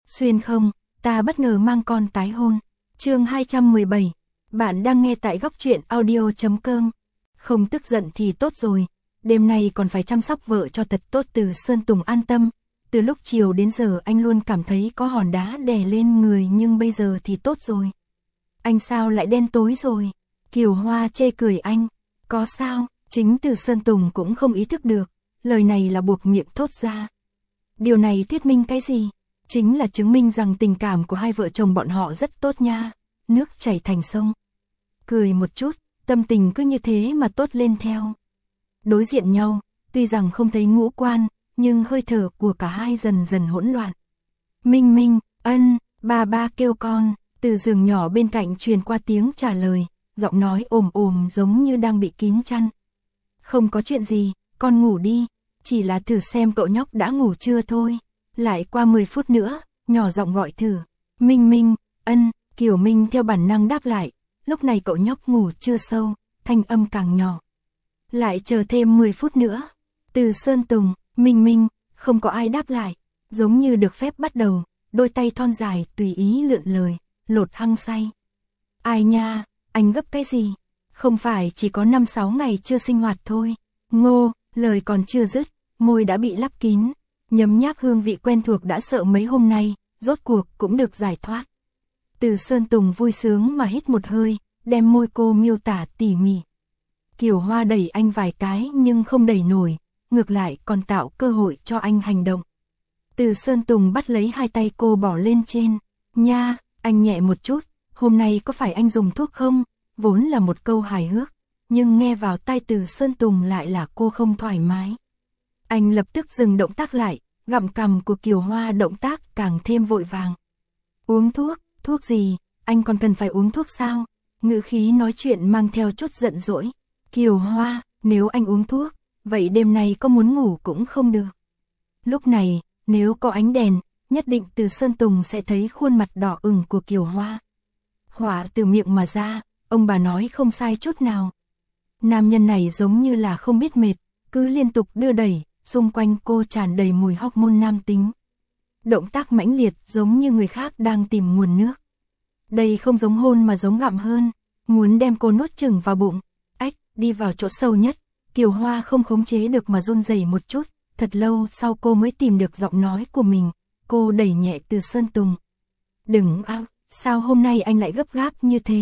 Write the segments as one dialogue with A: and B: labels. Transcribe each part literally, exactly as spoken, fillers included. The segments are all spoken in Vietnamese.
A: Xuyên không, ta bất ngờ mang con tái hôn. Chương hai trăm mười bảy. Bạn đang nghe tại góc truyện audio chấm com. Không tức giận thì tốt rồi, đêm nay còn phải chăm sóc vợ cho thật tốt. Từ Sơn Tùng an tâm. Từ lúc chiều đến giờ anh luôn cảm thấy có hòn đá đè lên người, nhưng bây giờ thì tốt rồi. Anh sao lại đen tối rồi? Kiều Hoa chê cười anh. Có sao? Chính Từ Sơn Tùng cũng không ý thức được, lời này là buộc miệng thốt ra. Điều này thuyết minh cái gì? Chính là chứng minh rằng tình cảm của hai vợ chồng bọn họ rất tốt nha. Nước chảy thành sông. Cười một chút, tâm tình cứ như thế mà tốt lên theo. Đối diện nhau, tuy rằng không thấy ngũ quan, nhưng hơi thở của cả hai dần dần hỗn loạn. Minh Minh, ân, ba ba kêu con. Từ giường nhỏ bên cạnh truyền qua tiếng trả lời, giọng nói ồm ồm giống như đang bị kín chăn. Không có chuyện gì, con ngủ đi, chỉ là thử xem cậu nhóc đã ngủ chưa thôi. Lại qua mười phút nữa, nhỏ giọng gọi thử. Minh Minh, ân, Kiều Minh theo bản năng đáp lại. Lúc này cậu nhóc ngủ chưa sâu, thanh âm càng nhỏ. Lại chờ thêm mười phút nữa. Từ Sơn Tùng, Minh Minh, không có ai đáp lại. Giống như được phép bắt đầu, đôi tay thon dài tùy ý lượn lời, lột hăng say. Ai nha, anh gấp cái gì? Không phải chỉ có năm sáu ngày chưa sinh hoạt thôi. Ngô, lời còn chưa dứt, môi đã bị lắp kín. Nhấm nháp hương vị quen thuộc đã sợ mấy hôm nay, rốt cuộc cũng được giải thoát. Từ Sơn Tùng vui sướng mà hít một hơi, đem môi cô miêu tả tỉ mỉ. Kiều Hoa đẩy anh vài cái nhưng không đẩy nổi, ngược lại còn tạo cơ hội cho anh hành động. Từ Sơn Tùng bắt lấy hai tay cô bỏ lên trên. Nha, anh nhẹ một chút, hôm nay có phải anh dùng thuốc không? Vốn là một câu hài hước, nhưng nghe vào tai Từ Sơn Tùng lại là cô không thoải mái. Anh lập tức dừng động tác lại, gặm cằm của Kiều Hoa, động tác càng thêm vội vàng. Uống thuốc, thuốc gì, anh còn cần phải uống thuốc sao? Ngữ khí nói chuyện mang theo chút giận dỗi. Kiều Hoa, nếu anh uống thuốc, vậy đêm nay có muốn ngủ cũng không được. Lúc này, nếu có ánh đèn, nhất định Từ Sơn Tùng sẽ thấy khuôn mặt đỏ ửng của Kiều Hoa. Hỏa từ miệng mà ra, ông bà nói không sai chút nào. Nam nhân này giống như là không biết mệt, cứ liên tục đưa đẩy, xung quanh cô tràn đầy mùi hormone nam tính. Động tác mãnh liệt giống như người khác đang tìm nguồn nước. Đây không giống hôn mà giống gặm hơn, muốn đem cô nuốt chửng vào bụng. Ách, đi vào chỗ sâu nhất, Kiều Hoa không khống chế được mà run rẩy một chút, thật lâu sau cô mới tìm được giọng nói của mình, cô đẩy nhẹ Từ Sơn Tùng. Đừng ao, sao hôm nay anh lại gấp gáp như thế?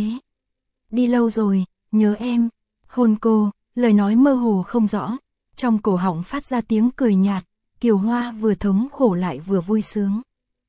A: Đi lâu rồi, nhớ em. Hôn cô, lời nói mơ hồ không rõ, trong cổ họng phát ra tiếng cười nhạt, Kiều Hoa vừa thống khổ lại vừa vui sướng.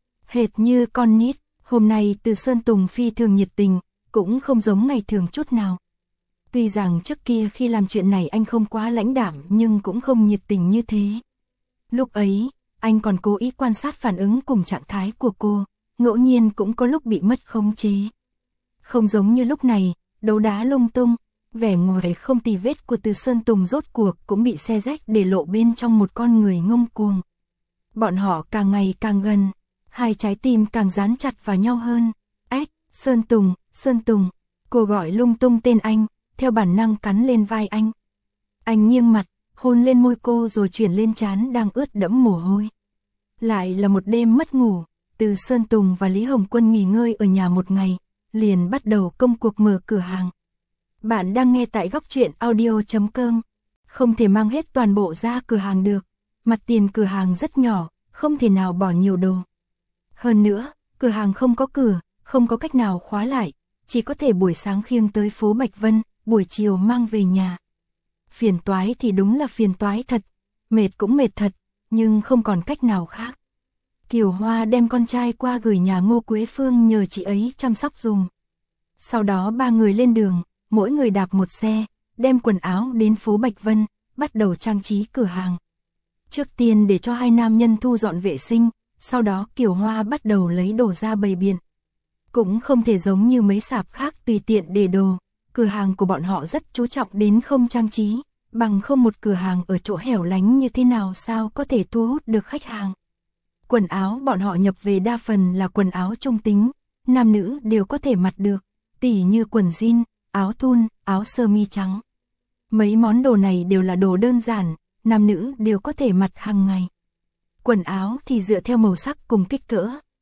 A: Hệt như con nít, hôm nay Từ Sơn Tùng phi thường nhiệt tình, cũng không giống ngày thường chút nào. Tuy rằng trước kia khi làm chuyện này anh không quá lãnh đạm nhưng cũng không nhiệt tình như thế. Lúc ấy, anh còn cố ý quan sát phản ứng cùng trạng thái của cô, ngẫu nhiên cũng có lúc bị mất khống chế. Không giống như lúc này, đấu đá lung tung, vẻ ngoài không tì vết của Từ Sơn Tùng rốt cuộc cũng bị xé rách để lộ bên trong một con người ngông cuồng. Bọn họ càng ngày càng gần, hai trái tim càng dán chặt vào nhau hơn. Ếch, Sơn Tùng, Sơn Tùng, cô gọi lung tung tên anh, theo bản năng cắn lên vai anh. Anh nghiêng mặt, hôn lên môi cô rồi chuyển lên trán đang ướt đẫm mồ hôi. Lại là một đêm mất ngủ, Từ Sơn Tùng và Lý Hồng Quân nghỉ ngơi ở nhà một ngày, liền bắt đầu công cuộc mở cửa hàng. Bạn đang nghe tại góc truyện audio chấm com. Không thể mang hết toàn bộ ra cửa hàng được, mặt tiền cửa hàng rất nhỏ, không thể nào bỏ nhiều đồ. Hơn nữa, cửa hàng không có cửa, không có cách nào khóa lại, chỉ có thể buổi sáng khiêng tới phố Bạch Vân, buổi chiều mang về nhà. Phiền toái thì đúng là phiền toái thật, mệt cũng mệt thật, nhưng không còn cách nào khác. Kiều Hoa đem con trai qua gửi nhà Ngô Quế Phương nhờ chị ấy chăm sóc dùm. Sau đó ba người lên đường, mỗi người đạp một xe, đem quần áo đến phố Bạch Vân, bắt đầu trang trí cửa hàng. Trước tiên để cho hai nam nhân thu dọn vệ sinh, sau đó Kiều Hoa bắt đầu lấy đồ ra bày biện. Cũng không thể giống như mấy sạp khác tùy tiện để đồ, cửa hàng của bọn họ rất chú trọng đến không trang trí, bằng không một cửa hàng ở chỗ hẻo lánh như thế nào sao có thể thu hút được khách hàng. Quần áo bọn họ nhập về đa phần là quần áo trung tính, nam nữ đều có thể mặc được, tỉ như quần jean, áo thun, áo sơ mi trắng. Mấy món đồ này đều là đồ đơn giản, nam nữ đều có thể mặc hàng ngày. Quần áo thì dựa theo màu sắc cùng kích cỡ,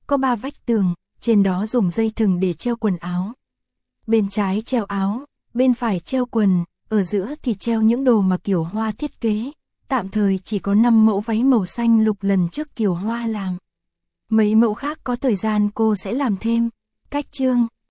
A: có ba vách tường, trên đó dùng dây thừng để treo quần áo. Bên trái treo áo, bên phải treo quần, ở giữa thì treo những đồ mà Kiều Hoa thiết kế. Tạm thời chỉ có năm mẫu váy màu xanh lục lần trước Kiều Hoa làm. Mấy mẫu khác có thời gian cô sẽ làm thêm. Cách trương,